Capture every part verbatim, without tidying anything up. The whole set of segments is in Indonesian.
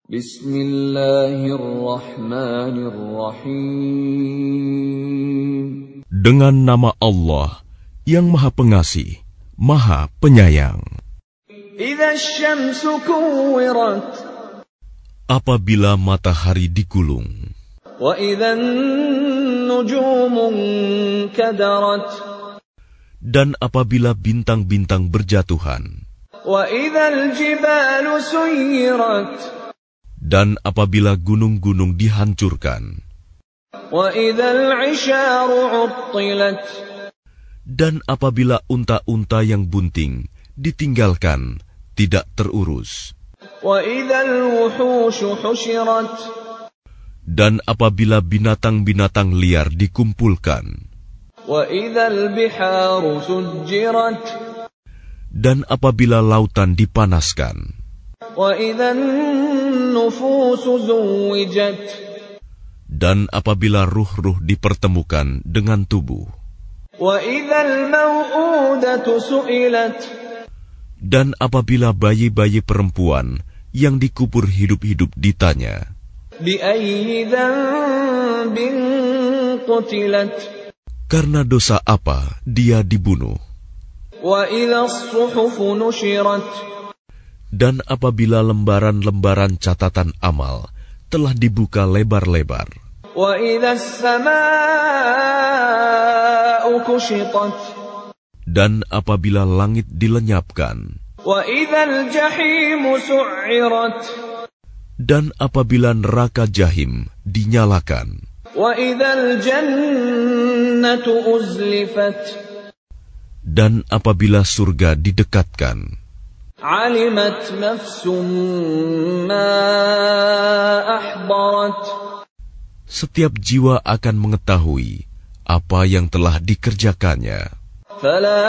Bismillahirrahmanirrahim. Dengan nama Allah yang Maha Pengasih, Maha Penyayang. Idza asy-syamsu kuwirat. Apabila matahari digulung. Wa idzan nujumu kadarat. Dan apabila bintang-bintang berjatuhan. Wa idzal jibalu suyirat. Dan apabila gunung-gunung dihancurkan. Wa idzal 'isharu 'uttilat. Dan apabila unta-unta yang bunting ditinggalkan, tidak terurus. Wa idzal wuhushu husyirat. Dan apabila binatang-binatang liar dikumpulkan. Wa idzal biharu sujjirat. Dan apabila lautan dipanaskan. Wa idzan nufusu zuwijat. Dan apabila ruh-ruh dipertemukan dengan tubuh. Wa idzal mau'udatu su'ilat. Dan apabila bayi-bayi perempuan yang dikubur hidup-hidup ditanya. Bi ayyi dzanbin qutilat. Karena dosa apa dia dibunuh. Wa idzas suhufu nushirat. Dan apabila lembaran-lembaran catatan amal telah dibuka lebar-lebar. Wa idzas samaa'u kushitat. Dan apabila langit dilenyapkan. Wa idzal jahimu su'irat. Dan apabila neraka jahim dinyalakan. Wa idzal jannatu uzlifat. Dan apabila surga didekatkan. Alimat nafsum ma ahdarat. Setiap jiwa akan mengetahui apa yang telah dikerjakannya. Fala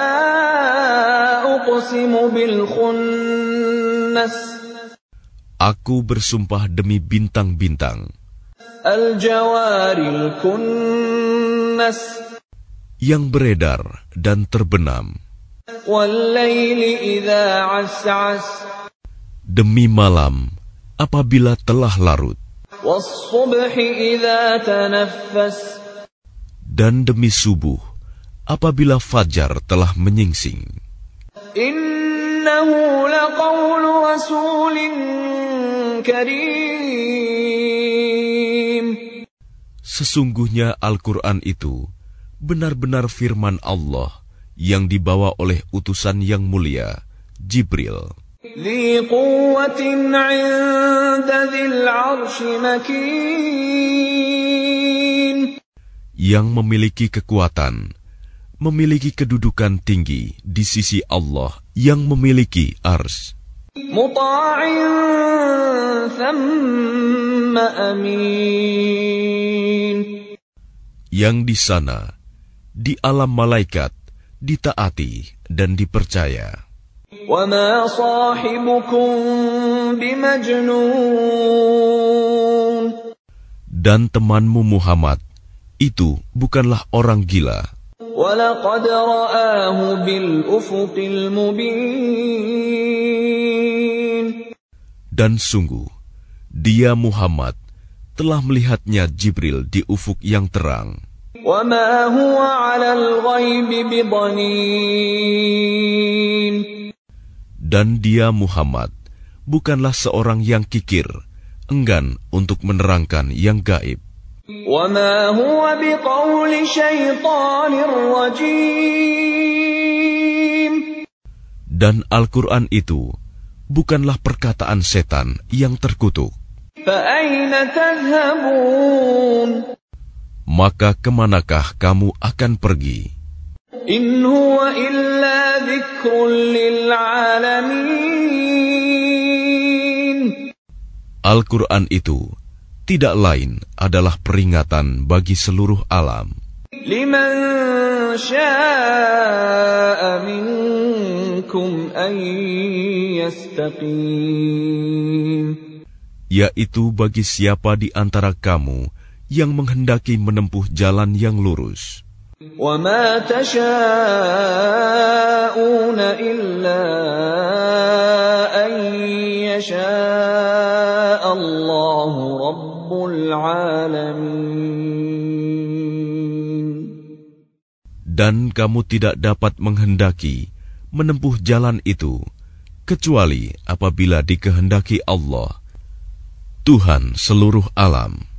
uqsimu bil khunnas. Aku bersumpah demi bintang-bintang. Al jawaril kunnas. Yang beredar dan terbenam. Wal laili idza as'as. Demi malam apabila telah larut. Was subhi idza tanaffas. Dan demi subuh apabila fajar telah menyingsing. Innahu laqawlu rasulin karim. Sesungguhnya Al-Quran itu benar-benar firman Allah yang dibawa oleh utusan yang mulia, Jibril. Dzi quwwatin 'inda dzil 'arsy makin. Yang memiliki kekuatan, memiliki kedudukan tinggi di sisi Allah yang memiliki ars. Muta'in thamma amin. Yang di sana, di alam malaikat, ditaati dan dipercaya. Wa ma sahibukum bimajnun. Dan temanmu Muhammad itu bukanlah orang gila. Wa laqad ra'ahu bil ufuqil mubin. Dan sungguh, dia Muhammad telah melihatnya Jibril di ufuk yang terang. وَمَا هُوَ عَلَى الْغَيْبِ بِضَنِينٍ. Dan dia Muhammad bukanlah seorang yang kikir, enggan untuk menerangkan yang gaib. وَمَا هُوَ بِقَوْلِ شَيْطَانٍ رَجِيمٍ. Dan Al-Quran itu bukanlah perkataan setan yang terkutuk. فَأَيْنَ تَذْهَبُونَ. Maka kemanakah kamu akan pergi? In huwa illa dzikrun lil alamin. Al-Quran itu tidak lain adalah peringatan bagi seluruh alam. Liman syaa'a minkum an yastaqim. Yaitu bagi siapa di antara kamu yang menghendaki menempuh jalan yang lurus. وَمَا تَشَاءُونَ إِلَّا أَن يَشَاءَ Allahu Rabbul Alamin. Dan kamu tidak dapat menghendaki menempuh jalan itu kecuali apabila dikehendaki Allah, Tuhan seluruh alam.